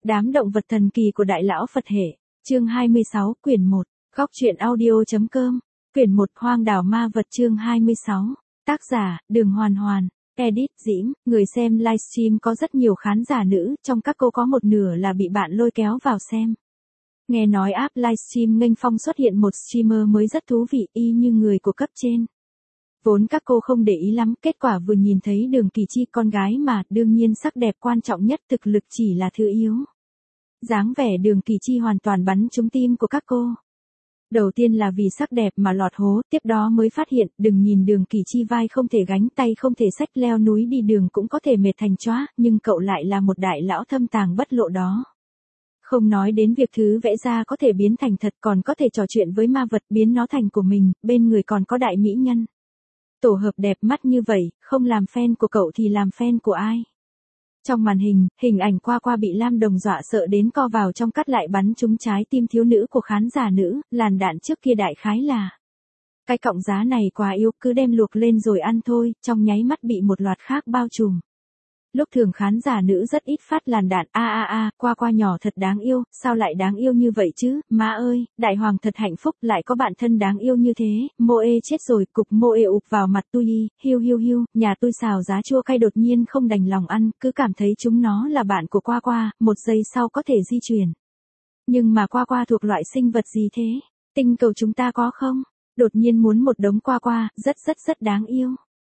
Đám động vật thần kỳ của Đại Lão Phật Hệ, chương 26, quyển 1, góc truyện audio.com, quyển 1 Hoang đảo ma vật chương 26, tác giả, Đường Hoàn Hoàn, edit, Diễm, người xem livestream có rất nhiều khán giả nữ, trong các cô có một nửa là bị bạn lôi kéo vào xem. Nghe nói app livestream nghênh phong xuất hiện một streamer mới rất thú vị y như người của cấp trên. Vốn các cô không để ý lắm, kết quả vừa nhìn thấy Đường Kỳ Chi con gái mà, đương nhiên sắc đẹp quan trọng nhất, thực lực chỉ là thứ yếu. Dáng vẻ Đường Kỳ Chi hoàn toàn bắn trúng tim của các cô. Đầu tiên là vì sắc đẹp mà lọt hố, tiếp đó mới phát hiện, đừng nhìn Đường Kỳ Chi vai không thể gánh, tay không thể xách, leo núi đi đường cũng có thể mệt thành chóa, nhưng cậu lại là một đại lão thâm tàng bất lộ đó. Không nói đến việc thứ vẽ ra có thể biến thành thật, còn có thể trò chuyện với ma vật biến nó thành của mình, bên người còn có đại mỹ nhân. Tổ hợp đẹp mắt như vậy, không làm fan của cậu thì làm fan của ai? Trong màn hình, hình ảnh Qua bị Lam Đồng dọa sợ đến co vào trong cắt lại bắn trúng trái tim thiếu nữ của khán giả nữ, làn đạn trước kia đại khái là. Cái cọng giá này quá yếu, cứ đem luộc lên rồi ăn thôi, trong nháy mắt bị một loạt khác bao trùm. Lúc thường khán giả nữ rất ít phát làn đạn, Qua nhỏ thật đáng yêu, sao lại đáng yêu như vậy chứ, má ơi, đại hoàng thật hạnh phúc, lại có bạn thân đáng yêu như thế, Moe chết rồi, cục Moe ụp vào mặt tôi, hiu, nhà tôi xào giá chua cay đột nhiên không đành lòng ăn, cứ cảm thấy chúng nó là bạn của Qua, một giây sau có thể di chuyển. Nhưng mà Qua thuộc loại sinh vật gì thế? Tinh cầu chúng ta có không? Đột nhiên muốn một đống Qua, rất đáng yêu.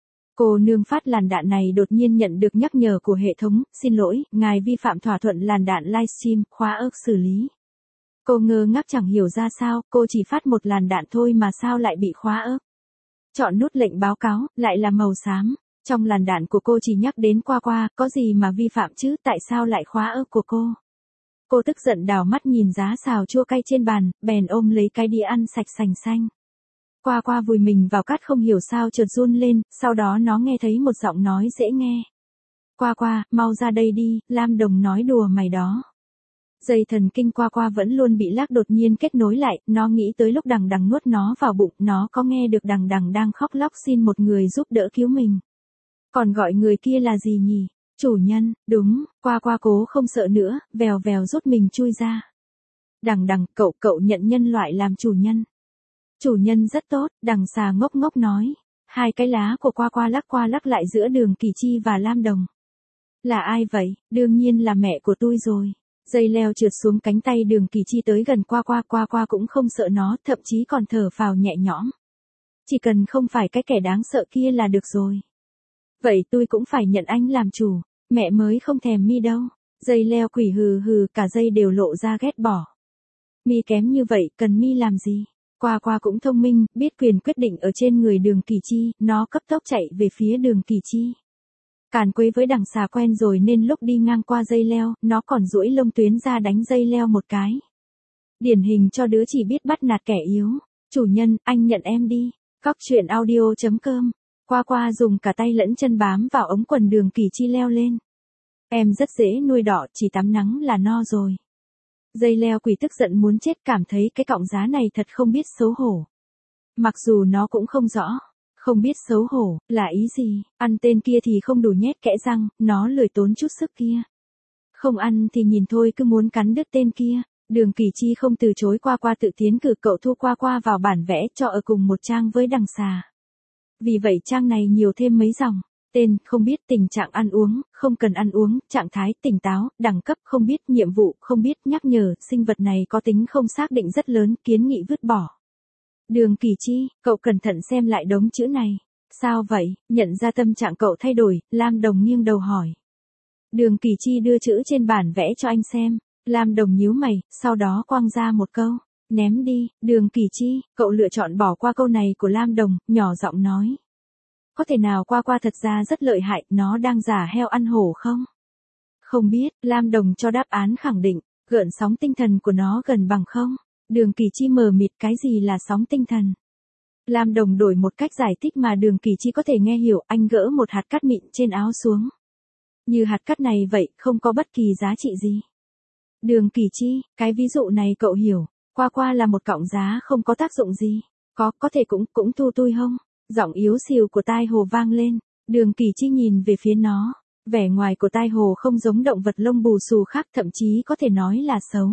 Cô nương phát làn đạn này đột nhiên nhận được nhắc nhở của hệ thống, xin lỗi, ngài vi phạm thỏa thuận làn đạn livestream, khóa ức xử lý. Cô ngơ ngác chẳng hiểu ra sao, cô chỉ phát một làn đạn thôi mà sao lại bị khóa ức. Chọn nút lệnh báo cáo, lại là màu xám. Trong làn đạn của cô chỉ nhắc đến Qua, có gì mà vi phạm chứ, tại sao lại khóa ức của cô? Cô tức giận đảo mắt nhìn giá xào chua cay trên bàn, bèn ôm lấy cái đĩa ăn sạch sành xanh. Qua vùi mình vào cát không hiểu sao chợt run lên, sau đó nó nghe thấy một giọng nói dễ nghe. Qua, mau ra đây đi, Lam Đồng nói đùa mày đó. Dây thần kinh Qua vẫn luôn bị lác đột nhiên kết nối lại, nó nghĩ tới lúc đằng nuốt nó vào bụng, nó có nghe được đằng đang khóc lóc xin một người giúp đỡ cứu mình. Còn gọi người kia là gì nhỉ? Chủ nhân, đúng, Qua cố không sợ nữa, vèo rút mình chui ra. Đằng, cậu nhận nhân loại làm chủ nhân. Chủ nhân rất tốt, đằng xà ngốc nói. Hai cái lá của Qua lắc lại giữa Đường Kỳ Chi và Lam Đồng. Là ai vậy? Đương nhiên là mẹ của tôi rồi. Dây leo trượt xuống cánh tay Đường Kỳ Chi tới gần Qua cũng không sợ nó, thậm chí còn thở phào nhẹ nhõm. Chỉ cần không phải cái kẻ đáng sợ kia là được rồi. Vậy tôi cũng phải nhận anh làm chủ, mẹ mới không thèm mi đâu. Dây leo quỷ hừ, cả dây đều lộ ra ghét bỏ. Mi kém như vậy, cần mi làm gì? Qua cũng thông minh, biết quyền quyết định ở trên người Đường Kỳ Chi, nó cấp tốc chạy về phía Đường Kỳ Chi. Càn quấy với đằng xà quen rồi nên lúc đi ngang qua dây leo, nó còn duỗi lông tuyến ra đánh dây leo một cái. Điển hình cho đứa chỉ biết bắt nạt kẻ yếu. Chủ nhân, anh nhận em đi. Góc truyện audio.com. Qua dùng cả tay lẫn chân bám vào ống quần Đường Kỳ Chi leo lên. Em rất dễ nuôi đỏ, chỉ tắm nắng là no rồi. Dây leo quỷ tức giận muốn chết, cảm thấy cái cọng giá này thật không biết xấu hổ. Mặc dù nó cũng không rõ, không biết xấu hổ, là ý gì, ăn tên kia thì không đủ nhét kẽ răng, nó lười tốn chút sức kia. Không ăn thì nhìn thôi cứ muốn cắn đứt tên kia, Đường Kỳ Chi không từ chối Qua tự tiến cử cậu thu Qua vào bản vẽ cho ở cùng một trang với đằng xà. Vì vậy trang này nhiều thêm mấy dòng. Tên, không biết, tình trạng ăn uống, không cần ăn uống, trạng thái, tỉnh táo, đẳng cấp, không biết, nhiệm vụ, không biết, nhắc nhở, sinh vật này có tính không xác định rất lớn, kiến nghị vứt bỏ. Đường Kỳ Chi, cậu cẩn thận xem lại đống chữ này. Sao vậy, nhận ra tâm trạng cậu thay đổi, Lam Đồng nghiêng đầu hỏi. Đường Kỳ Chi đưa chữ trên bản vẽ cho anh xem, Lam Đồng nhíu mày, sau đó quăng ra một câu. Ném đi, Đường Kỳ Chi, cậu lựa chọn bỏ qua câu này của Lam Đồng, nhỏ giọng nói. Có thể nào Qua thật ra rất lợi hại, nó đang giả heo ăn hổ không? Không biết, Lam Đồng cho đáp án khẳng định, gợn sóng tinh thần của nó gần bằng không? Đường Kỳ Chi mờ mịt, cái gì là sóng tinh thần? Lam Đồng đổi một cách giải thích mà Đường Kỳ Chi có thể nghe hiểu, anh gỡ một hạt cát mịn trên áo xuống. Như hạt cát này vậy, không có bất kỳ giá trị gì. Đường Kỳ Chi, cái ví dụ này cậu hiểu, Qua là một cọng giá không có tác dụng gì. Có thể cũng thu tôi không? Giọng yếu xìu của tai hồ vang lên, Đường Kỳ Chi nhìn về phía nó. Vẻ ngoài của tai hồ không giống động vật lông bù xù khác, thậm chí có thể nói là xấu.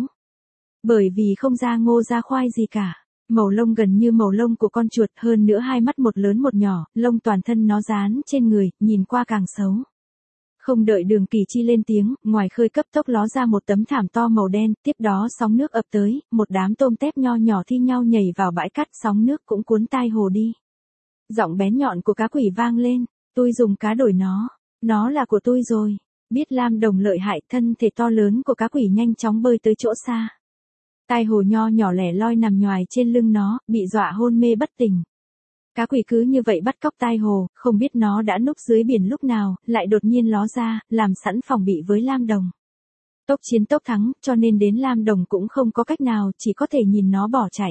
Bởi vì không ra ngô ra khoai gì cả. Màu lông gần như màu lông của con chuột, hơn nữa hai mắt một lớn một nhỏ, lông toàn thân nó dán trên người, nhìn qua càng xấu. Không đợi Đường Kỳ Chi lên tiếng, ngoài khơi cấp tốc ló ra một tấm thảm to màu đen, tiếp đó sóng nước ập tới, một đám tôm tép nho nhỏ thi nhau nhảy vào bãi cát, sóng nước cũng cuốn tai hồ đi. Giọng bén nhọn của cá quỷ vang lên, tôi dùng cá đổi nó là của tôi rồi. Biết Lam Đồng lợi hại, thân thể to lớn của cá quỷ nhanh chóng bơi tới chỗ xa. Tai hồ nho nhỏ lẻ loi nằm nhoài trên lưng nó, bị dọa hôn mê bất tỉnh. Cá quỷ cứ như vậy bắt cóc tai hồ, không biết nó đã núp dưới biển lúc nào, lại đột nhiên ló ra, làm sẵn phòng bị với Lam Đồng. Tốc chiến tốc thắng, cho nên đến Lam Đồng cũng không có cách nào, chỉ có thể nhìn nó bỏ chạy.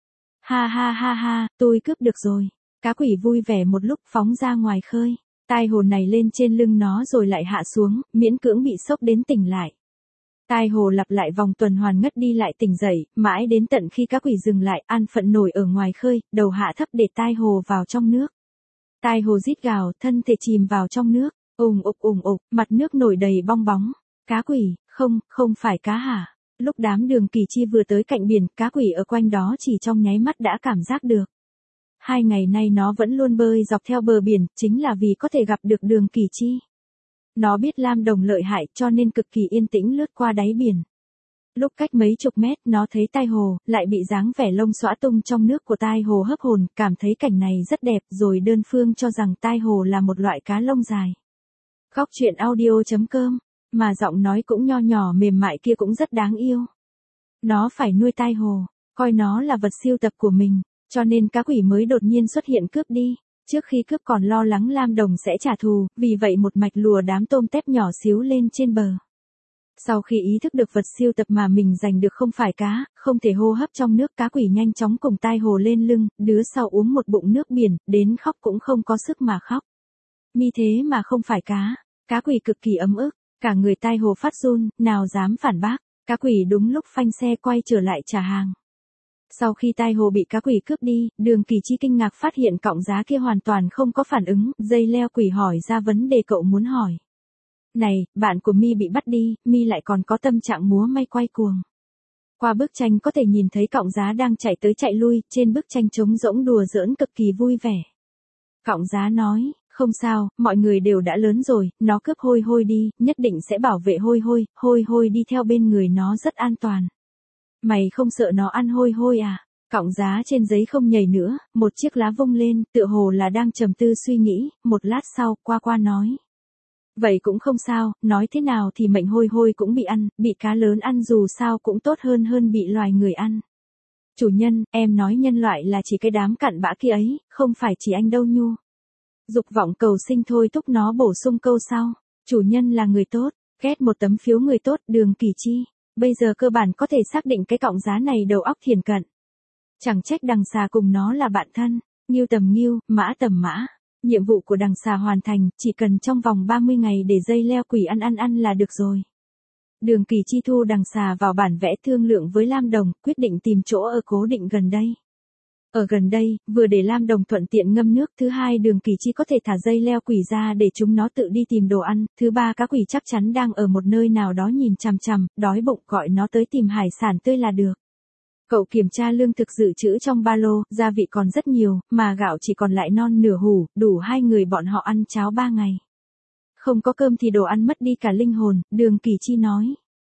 Ha ha ha ha, tôi cướp được rồi. Cá quỷ vui vẻ một lúc phóng ra ngoài khơi. Tai hồ này lên trên lưng nó rồi lại hạ xuống, miễn cưỡng bị sốc đến tỉnh lại. Tai hồ lặp lại vòng tuần hoàn ngất đi lại tỉnh dậy, mãi đến tận khi cá quỷ dừng lại, an phận nổi ở ngoài khơi, đầu hạ thấp để tai hồ vào trong nước. Tai hồ rít gào, thân thể chìm vào trong nước, ùng ục, mặt nước nổi đầy bong bóng. Cá quỷ, không phải cá hả? Lúc đám Đường Kỳ Chi vừa tới cạnh biển, cá quỷ ở quanh đó chỉ trong nháy mắt đã cảm giác được. 2 ngày nay nó vẫn luôn bơi dọc theo bờ biển, chính là vì có thể gặp được Đường Kỳ Chi. Nó biết Lam Đồng lợi hại cho nên cực kỳ yên tĩnh lướt qua đáy biển. Lúc cách mấy chục mét nó thấy tai hồ, lại bị dáng vẻ lông xõa tung trong nước của tai hồ hấp hồn, cảm thấy cảnh này rất đẹp rồi đơn phương cho rằng tai hồ là một loại cá lông dài. Khóc chuyện audio.com, mà giọng nói cũng nho nhỏ mềm mại kia cũng rất đáng yêu. Nó phải nuôi tai hồ, coi nó là vật sưu tập của mình, cho nên cá quỷ mới đột nhiên xuất hiện cướp đi. Trước khi cướp còn lo lắng Lam Đồng sẽ trả thù, vì vậy một mạch lùa đám tôm tép nhỏ xíu lên trên bờ. Sau khi ý thức được vật siêu tập mà mình giành được không phải cá, không thể hô hấp trong nước, cá quỷ nhanh chóng cùng tai hồ lên lưng, đứa sau uống một bụng nước biển, đến khóc cũng không có sức mà khóc. Mi thế mà không phải cá quỷ cực kỳ ấm ức, cả người tai hồ phát run, nào dám phản bác, cá quỷ đúng lúc phanh xe quay trở lại trả hàng. Sau khi tai hồ bị cá quỷ cướp đi, Đường Kỳ Chi kinh ngạc phát hiện cọng giá kia hoàn toàn không có phản ứng, dây leo quỷ hỏi ra vấn đề cậu muốn hỏi. Này, bạn của Mi bị bắt đi, Mi lại còn có tâm trạng múa may quay cuồng. Qua bức tranh có thể nhìn thấy cọng giá đang chạy tới chạy lui, trên bức tranh trống rỗng đùa giỡn cực kỳ vui vẻ. Cọng giá nói, không sao, mọi người đều đã lớn rồi, nó cướp hôi hôi đi, nhất định sẽ bảo vệ hôi hôi đi theo bên người nó rất an toàn. Mày không sợ nó ăn hôi hôi à? Cọng giá trên giấy không nhảy nữa, một chiếc lá vung lên, tựa hồ là đang trầm tư suy nghĩ, một lát sau, qua nói. Vậy cũng không sao, nói thế nào thì mệnh hôi hôi cũng bị ăn, bị cá lớn ăn dù sao cũng tốt hơn bị loài người ăn. Chủ nhân, em nói nhân loại là chỉ cái đám cặn bã kia ấy, không phải chỉ anh đâu Nhu. Dục vọng cầu sinh thôi thúc nó bổ sung câu sau. Chủ nhân là người tốt, ghét một tấm phiếu người tốt, Đường Kỳ Chi. Bây giờ cơ bản có thể xác định cái cọng giá này đầu óc thiền cận. Chẳng trách đằng xà cùng nó là bạn thân, Ngưu tầm Ngưu, Mã tầm Mã. Nhiệm vụ của đằng xà hoàn thành, chỉ cần trong vòng 30 ngày để dây leo quỷ ăn là được rồi. Đường Kỳ Chi thu đằng xà vào bản vẽ thương lượng với Lam Đồng, quyết định tìm chỗ ở cố định gần đây. Ở gần đây, vừa để Lam Đồng thuận tiện ngâm nước, thứ hai Đường Kỳ Chi có thể thả dây leo quỷ ra để chúng nó tự đi tìm đồ ăn, thứ ba cá quỷ chắc chắn đang ở một nơi nào đó nhìn chằm chằm, đói bụng gọi nó tới tìm hải sản tươi là được. Cậu kiểm tra lương thực dự trữ trong ba lô, gia vị còn rất nhiều, mà gạo chỉ còn lại non nửa hủ, đủ 2 người bọn họ ăn cháo 3 ngày. Không có cơm thì đồ ăn mất đi cả linh hồn, Đường Kỳ Chi nói.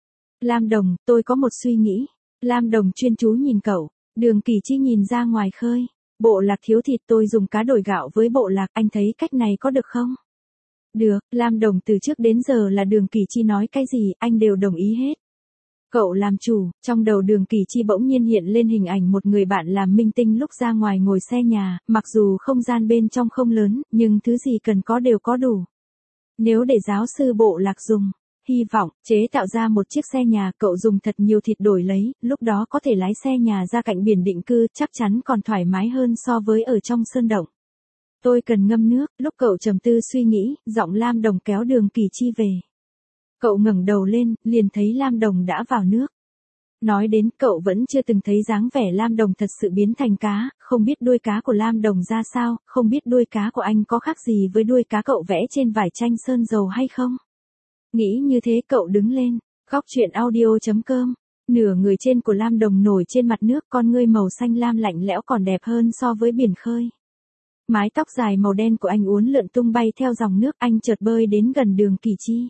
Lam Đồng, tôi có một suy nghĩ. Lam Đồng chuyên chú nhìn cậu. Đường Kỳ Chi nhìn ra ngoài khơi. Bộ lạc thiếu thịt, tôi dùng cá đổi gạo với bộ lạc, anh thấy cách này có được không? Được, Lam Đồng từ trước đến giờ là Đường Kỳ Chi nói cái gì, anh đều đồng ý hết. Cậu làm chủ, trong đầu Đường Kỳ Chi bỗng nhiên hiện lên hình ảnh một người bạn làm minh tinh lúc ra ngoài ngồi xe nhà, mặc dù không gian bên trong không lớn, nhưng thứ gì cần có đều có đủ. Nếu để giáo sư bộ lạc dùng, hy vọng, chế tạo ra một chiếc xe nhà, cậu dùng thật nhiều thịt đổi lấy, lúc đó có thể lái xe nhà ra cạnh biển định cư, chắc chắn còn thoải mái hơn so với ở trong sơn động. Tôi cần ngâm nước, lúc cậu trầm tư suy nghĩ, giọng Lam Đồng kéo Đường Kỳ Chi về. Cậu ngẩng đầu lên, liền thấy Lam Đồng đã vào nước. Nói đến cậu vẫn chưa từng thấy dáng vẻ Lam Đồng thật sự biến thành cá, không biết đuôi cá của Lam Đồng ra sao, không biết đuôi cá của anh có khác gì với đuôi cá cậu vẽ trên vải tranh sơn dầu hay không. Nghĩ như thế cậu đứng lên, góc chuyện audio.com. Nửa người trên của Lam Đồng nổi trên mặt nước, con ngươi màu xanh lam lạnh lẽo còn đẹp hơn so với biển khơi. Mái tóc dài màu đen của anh uốn lượn tung bay theo dòng nước, anh chợt bơi đến gần Đường Kỳ Chi.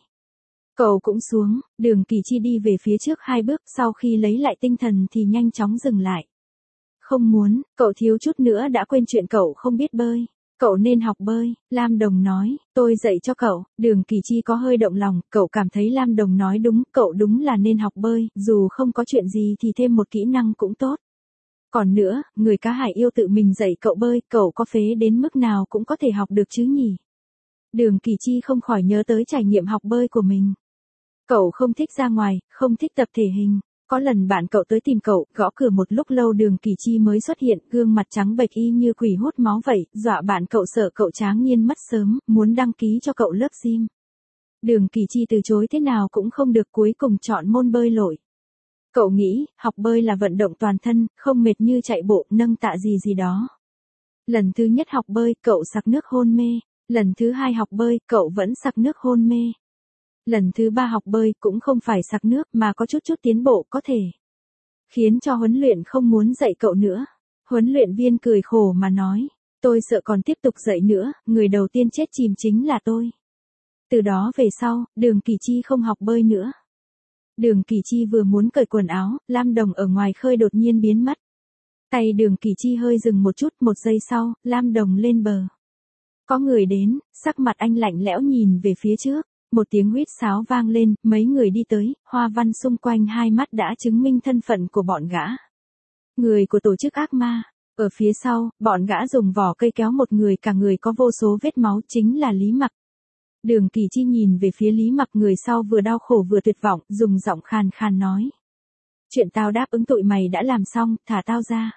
Cậu cũng xuống, Đường Kỳ Chi đi về phía trước 2 bước, sau khi lấy lại tinh thần thì nhanh chóng dừng lại. Không muốn, cậu thiếu chút nữa đã quên chuyện cậu không biết bơi. Cậu nên học bơi, Lam Đồng nói, tôi dạy cho cậu. Đường Kỳ Chi có hơi động lòng, cậu cảm thấy Lam Đồng nói đúng, cậu đúng là nên học bơi, dù không có chuyện gì thì thêm một kỹ năng cũng tốt. Còn nữa, người cá hải yêu tự mình dạy cậu bơi, cậu có phế đến mức nào cũng có thể học được chứ nhỉ. Đường Kỳ Chi không khỏi nhớ tới trải nghiệm học bơi của mình. Cậu không thích ra ngoài, không thích tập thể hình. Có lần bạn cậu tới tìm cậu, gõ cửa một lúc lâu Đường Kỳ Chi mới xuất hiện, gương mặt trắng bệch y như quỷ hút máu vậy, dọa bạn cậu sợ cậu tráng nhiên mất sớm, muốn đăng ký cho cậu lớp gym. Đường Kỳ Chi từ chối thế nào cũng không được, cuối cùng chọn môn bơi lội. Cậu nghĩ, học bơi là vận động toàn thân, không mệt như chạy bộ, nâng tạ gì đó. Lần thứ nhất học bơi, cậu sặc nước hôn mê. Lần thứ 2 học bơi, cậu vẫn sặc nước hôn mê. Lần thứ 3 học bơi cũng không phải sặc nước mà có chút tiến bộ có thể. Khiến cho huấn luyện không muốn dạy cậu nữa. Huấn luyện viên cười khổ mà nói, tôi sợ còn tiếp tục dạy nữa, người đầu tiên chết chìm chính là tôi. Từ đó về sau, Đường Kỳ Chi không học bơi nữa. Đường Kỳ Chi vừa muốn cởi quần áo, Lam Đồng ở ngoài khơi đột nhiên biến mất. Tay Đường Kỳ Chi hơi dừng một chút, 1 giây sau, Lam Đồng lên bờ. Có người đến, sắc mặt anh lạnh lẽo nhìn về phía trước. Một tiếng huýt sáo vang lên, mấy người đi tới, hoa văn xung quanh hai mắt đã chứng minh thân phận của bọn gã. Người của tổ chức ác ma. Ở phía sau, bọn gã dùng vỏ cây kéo một người, cả người có vô số vết máu, chính là Lý Mặc. Đường Kỳ Chi nhìn về phía Lý Mặc, người sau vừa đau khổ vừa tuyệt vọng, dùng giọng khàn khàn nói. Chuyện tao đáp ứng tụi mày đã làm xong, thả tao ra.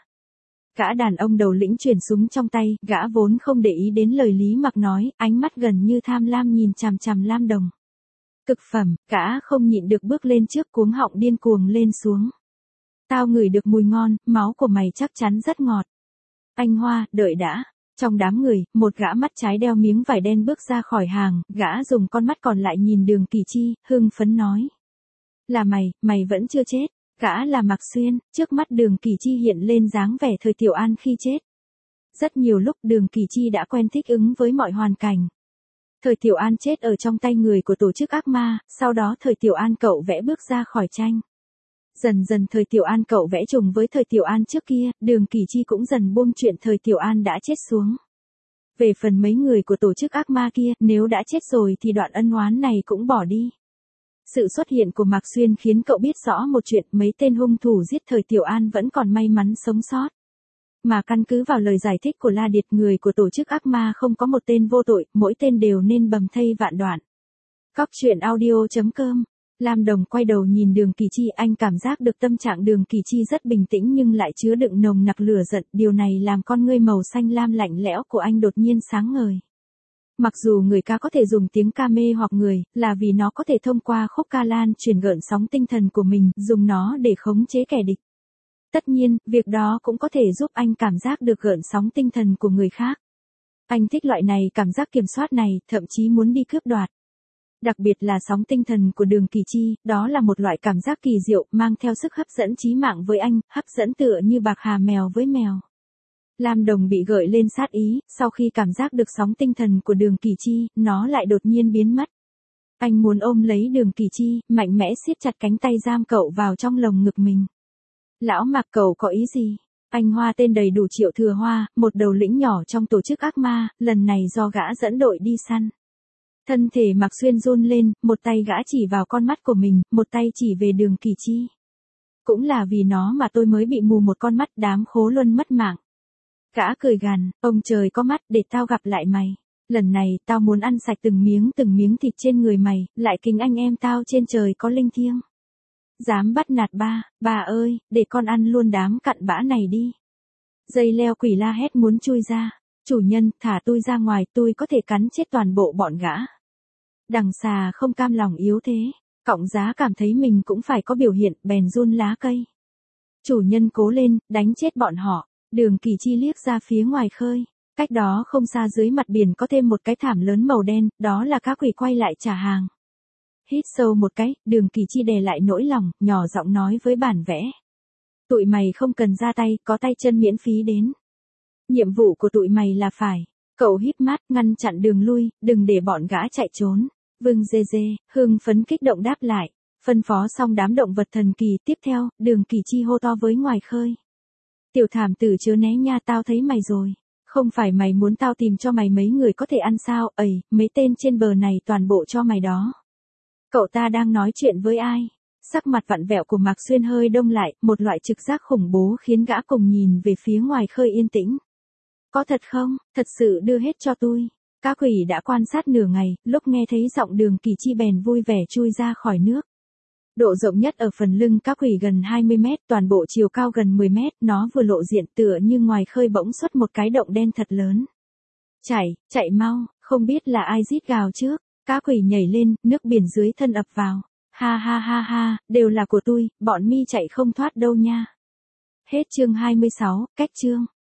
Gã đàn ông đầu lĩnh chuyển súng trong tay, gã vốn không để ý đến lời Lý Mặc nói, ánh mắt gần như tham lam nhìn chằm chằm Lam Đồng. Cực phẩm, gã không nhịn được bước lên trước, cuống họng điên cuồng lên xuống. Tao ngửi được mùi ngon, máu của mày chắc chắn rất ngọt. Anh Hoa, đợi đã. Trong đám người, một gã mắt trái đeo miếng vải đen bước ra khỏi hàng, gã dùng con mắt còn lại nhìn Đường Kỳ Chi, hưng phấn nói. Là mày vẫn chưa chết. Gã là Mạc Xuyên, trước mắt Đường Kỳ Chi hiện lên dáng vẻ Thời Tiểu An khi chết. Rất nhiều lúc Đường Kỳ Chi đã quen thích ứng với mọi hoàn cảnh. Thời Tiểu An chết ở trong tay người của tổ chức ác ma, sau đó Thời Tiểu An cậu vẽ bước ra khỏi tranh. Dần dần Thời Tiểu An cậu vẽ trùng với Thời Tiểu An trước kia, Đường Kỳ Chi cũng dần buông chuyện Thời Tiểu An đã chết xuống. Về phần mấy người của tổ chức ác ma kia, nếu đã chết rồi thì đoạn ân oán này cũng bỏ đi. Sự xuất hiện của Mạc Xuyên khiến cậu biết rõ một chuyện, mấy tên hung thủ giết Thời Tiểu An vẫn còn may mắn sống sót. Mà căn cứ vào lời giải thích của La Điệt, người của tổ chức ác ma không có một tên vô tội, mỗi tên đều nên bầm thây vạn đoạn. Góc chuyện audio.com. Lam Đồng quay đầu nhìn Đường Kỳ Chi, anh cảm giác được tâm trạng Đường Kỳ Chi rất bình tĩnh nhưng lại chứa đựng nồng nặc lửa giận, điều này làm con ngươi màu xanh lam lạnh lẽo của anh đột nhiên sáng ngời. Mặc dù người ca có thể dùng tiếng ca mê hoặc người, là vì nó có thể thông qua khúc ca lan truyền gợn sóng tinh thần của mình, dùng nó để khống chế kẻ địch. Tất nhiên, việc đó cũng có thể giúp anh cảm giác được gợn sóng tinh thần của người khác. Anh thích loại này, cảm giác kiểm soát này, thậm chí muốn đi cướp đoạt. Đặc biệt là sóng tinh thần của Đường Kỳ Chi, đó là một loại cảm giác kỳ diệu, mang theo sức hấp dẫn chí mạng với anh, hấp dẫn tựa như bạc hà mèo với mèo. Lam Đồng bị gợi lên sát ý, sau khi cảm giác được sóng tinh thần của Đường Kỳ Chi, nó lại đột nhiên biến mất. Anh muốn ôm lấy Đường Kỳ Chi, mạnh mẽ siết chặt cánh tay giam cậu vào trong lồng ngực mình. Lão Mạc, cậu có ý gì? Anh Hoa tên đầy đủ Triệu Thừa Hoa, một đầu lĩnh nhỏ trong tổ chức ác ma, lần này do gã dẫn đội đi săn. Thân thể Mạc Xuyên run lên, một tay gã chỉ vào con mắt của mình, một tay chỉ về Đường Kỳ Chi. Cũng là vì nó mà tôi mới bị mù một con mắt, đám khố luân mất mạng. Gã cười gằn, ông trời có mắt, để tao gặp lại mày. Lần này, tao muốn ăn sạch từng miếng thịt trên người mày, lại kính anh em tao trên trời có linh thiêng. Dám bắt nạt bà ơi, để con ăn luôn đám cặn bã này đi. Dây leo quỷ la hét muốn chui ra. Chủ nhân, thả tôi ra ngoài, tôi có thể cắn chết toàn bộ bọn gã. Đằng xà không cam lòng yếu thế. Cọng giá cảm thấy mình cũng phải có biểu hiện, bèn run lá cây. Chủ nhân cố lên, đánh chết bọn họ. Đường Kỳ Chi liếc ra phía ngoài khơi. Cách đó không xa dưới mặt biển có thêm một cái thảm lớn màu đen, đó là cá quỷ quay lại trả hàng. Hít sâu một cái, Đường Kỳ Chi đè lại nỗi lòng, nhỏ giọng nói với bản vẽ. Tụi mày không cần ra tay, có tay chân miễn phí đến. Nhiệm vụ của tụi mày là phải. Cậu híp mắt, ngăn chặn đường lui, đừng để bọn gã chạy trốn. Vương Dê Dê, hưng phấn kích động đáp lại. Phân phó xong đám động vật thần kỳ, tiếp theo, Đường Kỳ Chi hô to với ngoài khơi. Tiểu thảm tử chớ né nha, tao thấy mày rồi. Không phải mày muốn tao tìm cho mày mấy người có thể ăn sao, ầy, mấy tên trên bờ này toàn bộ cho mày đó. Cậu ta đang nói chuyện với ai? Sắc mặt vặn vẹo của Mạc Xuyên hơi đông lại, một loại trực giác khủng bố khiến gã cùng nhìn về phía ngoài khơi yên tĩnh. Có thật không? Thật sự đưa hết cho tôi. Cá quỷ đã quan sát nửa ngày, lúc nghe thấy giọng Đường Kỳ Chi bèn vui vẻ chui ra khỏi nước. Độ rộng nhất ở phần lưng cá quỷ gần 20 mét, toàn bộ chiều cao gần 10 mét, nó vừa lộ diện tựa như ngoài khơi bỗng xuất một cái động đen thật lớn. Chạy mau, không biết là ai rít gào trước. Cá quỷ nhảy lên, nước biển dưới thân ập vào. Ha ha ha ha, đều là của tôi, bọn mi chạy không thoát đâu nha. Hết chương 26, cách chương.